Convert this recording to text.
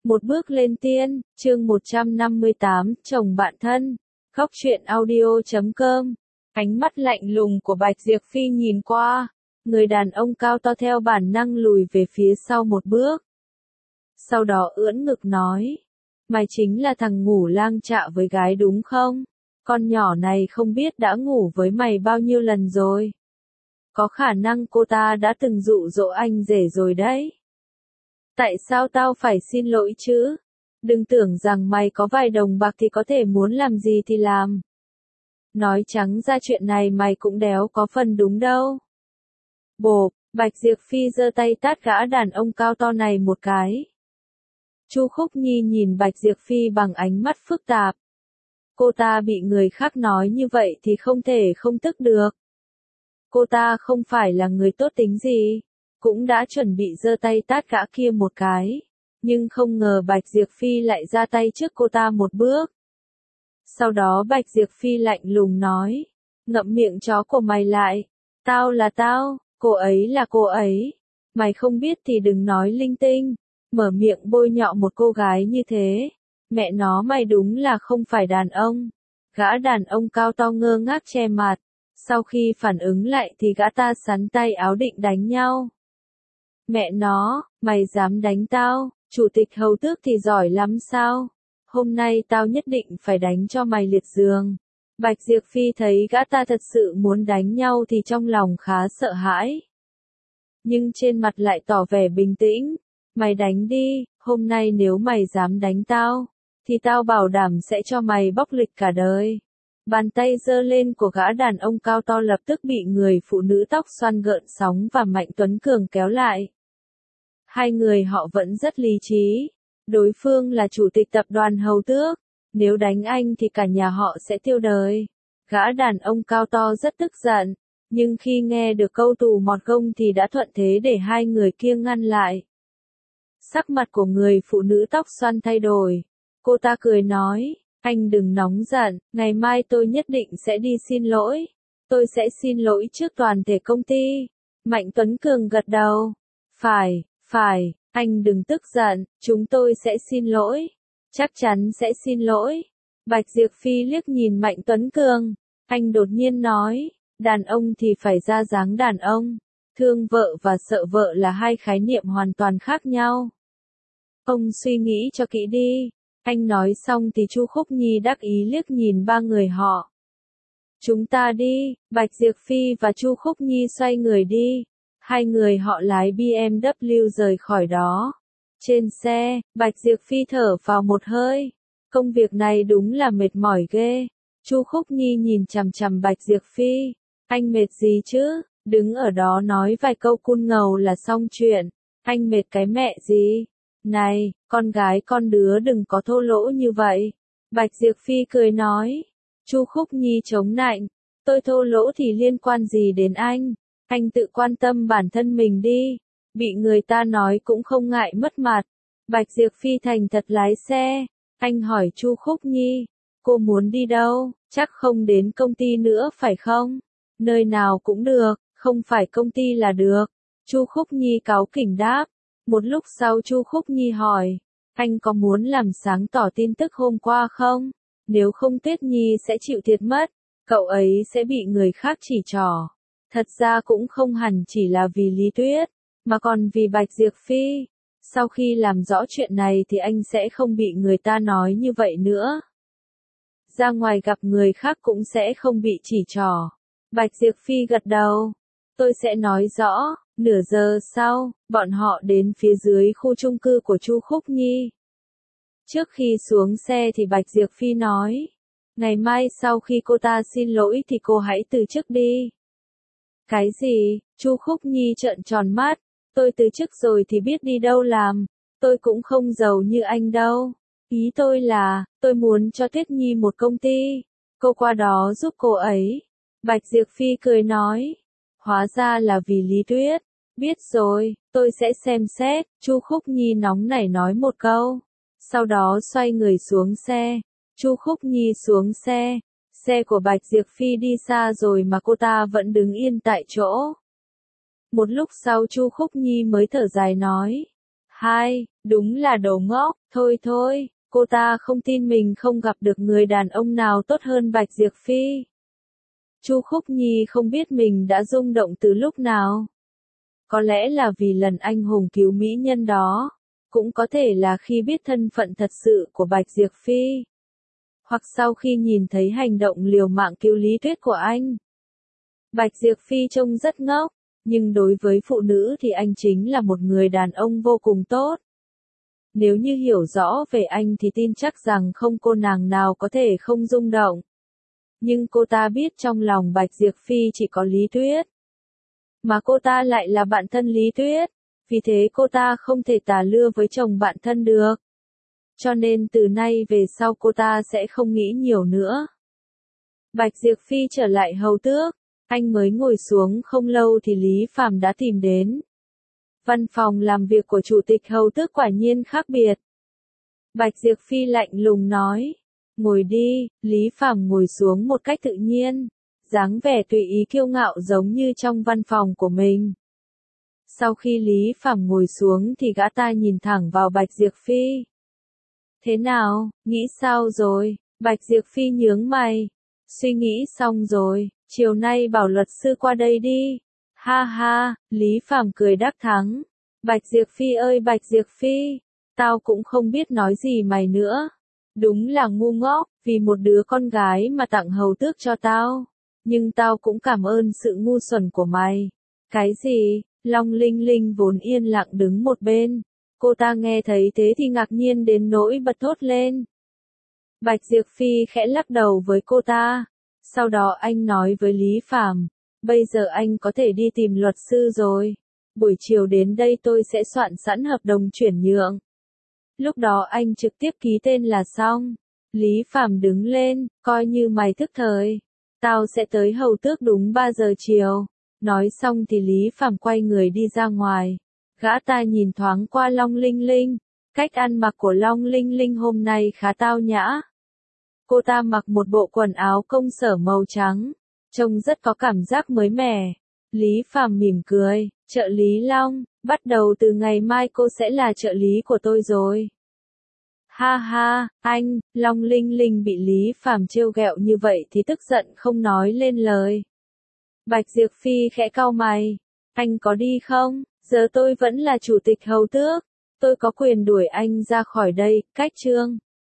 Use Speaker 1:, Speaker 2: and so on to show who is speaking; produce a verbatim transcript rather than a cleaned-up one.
Speaker 1: Một bước lên tiên, chương một trăm năm mươi tám, chồng bạn thân. Khóc chuyện audio chấm com. Ánh mắt lạnh lùng của Bạch Diệp Phi nhìn qua, người đàn ông cao to theo bản năng lùi về phía sau một bước. Sau đó ưỡn ngực nói, mày chính là thằng ngủ lang chạ với gái đúng không? Con nhỏ này không biết đã ngủ với mày bao nhiêu lần rồi. Có khả năng cô ta đã từng dụ dỗ anh rể rồi đấy. Tại sao tao phải xin lỗi chứ? Đừng tưởng rằng mày có vài đồng bạc thì có thể muốn làm gì thì làm. Nói trắng ra chuyện này mày cũng đéo có phần đúng đâu. Bộp, Bạch Diệp Phi giơ tay tát gã đàn ông cao to này một cái. Chu Khúc Nhi nhìn Bạch Diệp Phi bằng ánh mắt phức tạp. Cô ta bị người khác nói như vậy thì không thể không tức được. Cô ta không phải là người tốt tính gì, cũng đã chuẩn bị giơ tay tát gã kia một cái, nhưng không ngờ Bạch Diệp Phi lại ra tay trước cô ta một bước. Sau đó Bạch Diệp Phi lạnh lùng nói, ngậm miệng chó của mày lại, tao là tao, cô ấy là cô ấy, mày không biết thì đừng nói linh tinh, mở miệng bôi nhọ một cô gái như thế, mẹ nó mày đúng là không phải đàn ông. Gã đàn ông cao to ngơ ngác che mặt, sau khi phản ứng lại thì gã ta sắn tay áo định đánh nhau. Mẹ nó, mày dám đánh tao, chủ tịch hầu tước thì giỏi lắm sao? Hôm nay tao nhất định phải đánh cho mày liệt giường. Bạch Diệp Phi thấy gã ta thật sự muốn đánh nhau thì trong lòng khá sợ hãi. Nhưng trên mặt lại tỏ vẻ bình tĩnh. Mày đánh đi, hôm nay nếu mày dám đánh tao, thì tao bảo đảm sẽ cho mày bóc lịch cả đời. Bàn tay giơ lên của gã đàn ông cao to lập tức bị người phụ nữ tóc xoăn gợn sóng và Mạnh Tuấn Cường kéo lại. Hai người họ vẫn rất lý trí. Đối phương là chủ tịch tập đoàn Hầu Tước. Nếu đánh anh thì cả nhà họ sẽ tiêu đời. Gã đàn ông cao to rất tức giận. Nhưng khi nghe được câu tù mọt gông thì đã thuận thế để hai người kia ngăn lại. Sắc mặt của người phụ nữ tóc xoăn thay đổi. Cô ta cười nói, anh đừng nóng giận, ngày mai tôi nhất định sẽ đi xin lỗi. Tôi sẽ xin lỗi trước toàn thể công ty. Mạnh Tuấn Cường gật đầu. Phải, phải, anh đừng tức giận, chúng tôi sẽ xin lỗi. Chắc chắn sẽ xin lỗi. Bạch Diệp Phi liếc nhìn Mạnh Tuấn Cường. Anh đột nhiên nói, đàn ông thì phải ra dáng đàn ông. Thương vợ và sợ vợ là hai khái niệm hoàn toàn khác nhau. Ông suy nghĩ cho kỹ đi. Anh nói xong thì Chu Khúc Nhi đắc ý liếc nhìn ba người họ. Chúng ta đi, Bạch Diệp Phi và Chu Khúc Nhi xoay người đi. Hai người họ lái bê em vê rời khỏi đó. Trên xe, Bạch Diệp Phi thở vào một hơi. Công việc này đúng là mệt mỏi ghê. Chu Khúc Nhi nhìn chằm chằm Bạch Diệp Phi. Anh mệt gì chứ? Đứng ở đó nói vài câu cun ngầu là xong chuyện. Anh mệt cái mẹ gì? Này, con gái con đứa đừng có thô lỗ như vậy. Bạch Diệp Phi cười nói. Chu Khúc Nhi chống nạnh. Tôi thô lỗ thì liên quan gì đến anh? Anh tự quan tâm bản thân mình đi. Bị người ta nói cũng không ngại mất mặt. Bạch Diệp Phi thành thật lái xe. Anh hỏi Chu Khúc Nhi. Cô muốn đi đâu? Chắc không đến công ty nữa phải không? Nơi nào cũng được, không phải công ty là được. Chu Khúc Nhi cáu kỉnh đáp. Một lúc sau Chu Khúc Nhi hỏi. Anh có muốn làm sáng tỏ tin tức hôm qua không? Nếu không Tuyết Nhi sẽ chịu thiệt mất. Cậu ấy sẽ bị người khác chỉ trỏ. Thật ra cũng không hẳn chỉ là vì Lý Tuyết, mà còn vì Bạch Diệp Phi. Sau khi làm rõ chuyện này thì anh sẽ không bị người ta nói như vậy nữa. Ra ngoài gặp người khác cũng sẽ không bị chỉ trỏ. Bạch Diệp Phi gật đầu. Tôi sẽ nói rõ. Nửa giờ sau, bọn họ đến phía dưới khu chung cư của Chu Khúc Nhi. Trước khi xuống xe thì Bạch Diệp Phi nói. Ngày mai sau khi cô ta xin lỗi thì cô hãy từ chức đi. Cái gì? Chu Khúc Nhi trợn tròn mắt. Tôi từ chức rồi thì biết đi đâu làm. Tôi cũng không giàu như anh đâu. Ý tôi là, tôi muốn cho Tuyết Nhi một công ty. Cô qua đó giúp cô ấy. Bạch Diệp Phi cười nói. Hóa ra là vì Lý Tuyết. Biết rồi, tôi sẽ xem xét. Chu Khúc Nhi nóng nảy nói một câu. Sau đó xoay người xuống xe. Chu Khúc Nhi xuống xe. Xe của Bạch Diệp Phi đi xa rồi mà cô ta vẫn đứng yên tại chỗ. Một lúc sau Chu Khúc Nhi mới thở dài nói. Hai, Đúng là đồ ngốc, thôi thôi, cô ta không tin mình không gặp được người đàn ông nào tốt hơn Bạch Diệp Phi. Chu Khúc Nhi không biết mình đã rung động từ lúc nào. Có lẽ là vì lần anh hùng cứu mỹ nhân đó, cũng có thể là khi biết thân phận thật sự của Bạch Diệp Phi. Hoặc sau khi nhìn thấy hành động liều mạng cứu Lý Tuyết của anh. Bạch Diệp Phi trông rất ngốc, nhưng đối với phụ nữ thì anh chính là một người đàn ông vô cùng tốt. Nếu như hiểu rõ về anh thì tin chắc rằng không cô nàng nào có thể không rung động. Nhưng cô ta biết trong lòng Bạch Diệp Phi chỉ có Lý Tuyết. Mà cô ta lại là bạn thân Lý Tuyết, vì thế cô ta không thể tà lưa với chồng bạn thân được. Cho nên từ nay về sau cô ta sẽ không nghĩ nhiều nữa. Bạch Diệp Phi trở lại hầu tước, anh mới ngồi xuống không lâu thì Lý Phàm đã tìm đến. Văn phòng làm việc của chủ tịch hầu tước quả nhiên khác biệt. Bạch Diệp Phi lạnh lùng nói, ngồi đi. Lý Phàm ngồi xuống một cách tự nhiên, dáng vẻ tùy ý kiêu ngạo giống như trong văn phòng của mình. Sau khi Lý Phàm ngồi xuống thì gã ta nhìn thẳng vào Bạch Diệp Phi. Thế nào, nghĩ sao rồi? Bạch Diệp Phi nhướng mày. Suy nghĩ xong rồi, chiều nay bảo luật sư qua đây đi. Ha ha, Lý Phàm cười đắc thắng. Bạch Diệp Phi ơi Bạch Diệp Phi, tao cũng không biết nói gì mày nữa. Đúng là ngu ngốc, vì một đứa con gái mà tặng hầu tước cho tao. Nhưng tao cũng cảm ơn sự ngu xuẩn của mày. Cái gì? Long Linh Linh vốn yên lặng đứng một bên. Cô ta nghe thấy thế thì ngạc nhiên đến nỗi bật thốt lên. Bạch Diệp Phi khẽ lắc đầu với cô ta. Sau đó anh nói với Lý Phàm, bây giờ anh có thể đi tìm luật sư rồi. Buổi chiều đến đây tôi sẽ soạn sẵn hợp đồng chuyển nhượng. Lúc đó anh trực tiếp ký tên là xong. Lý Phàm đứng lên, coi như mày thức thời. Tao sẽ tới hầu tước đúng ba giờ chiều. Nói xong thì Lý Phàm quay người đi ra ngoài. Gã ta nhìn thoáng qua Long Linh Linh. Cách ăn mặc của Long Linh Linh hôm nay khá tao nhã. Cô ta mặc một bộ quần áo công sở màu trắng. Trông rất có cảm giác mới mẻ. Lý Phàm mỉm cười. Trợ lý Long, bắt đầu từ ngày mai cô sẽ là trợ lý của tôi rồi. Ha ha, anh. Long Linh Linh bị Lý Phàm trêu ghẹo như vậy thì tức giận không nói lên lời. Bạch Diệp Phi khẽ cau mày. Anh có đi không? Giờ tôi vẫn là chủ tịch hầu tước. Tôi có quyền đuổi anh ra khỏi đây. Cách chương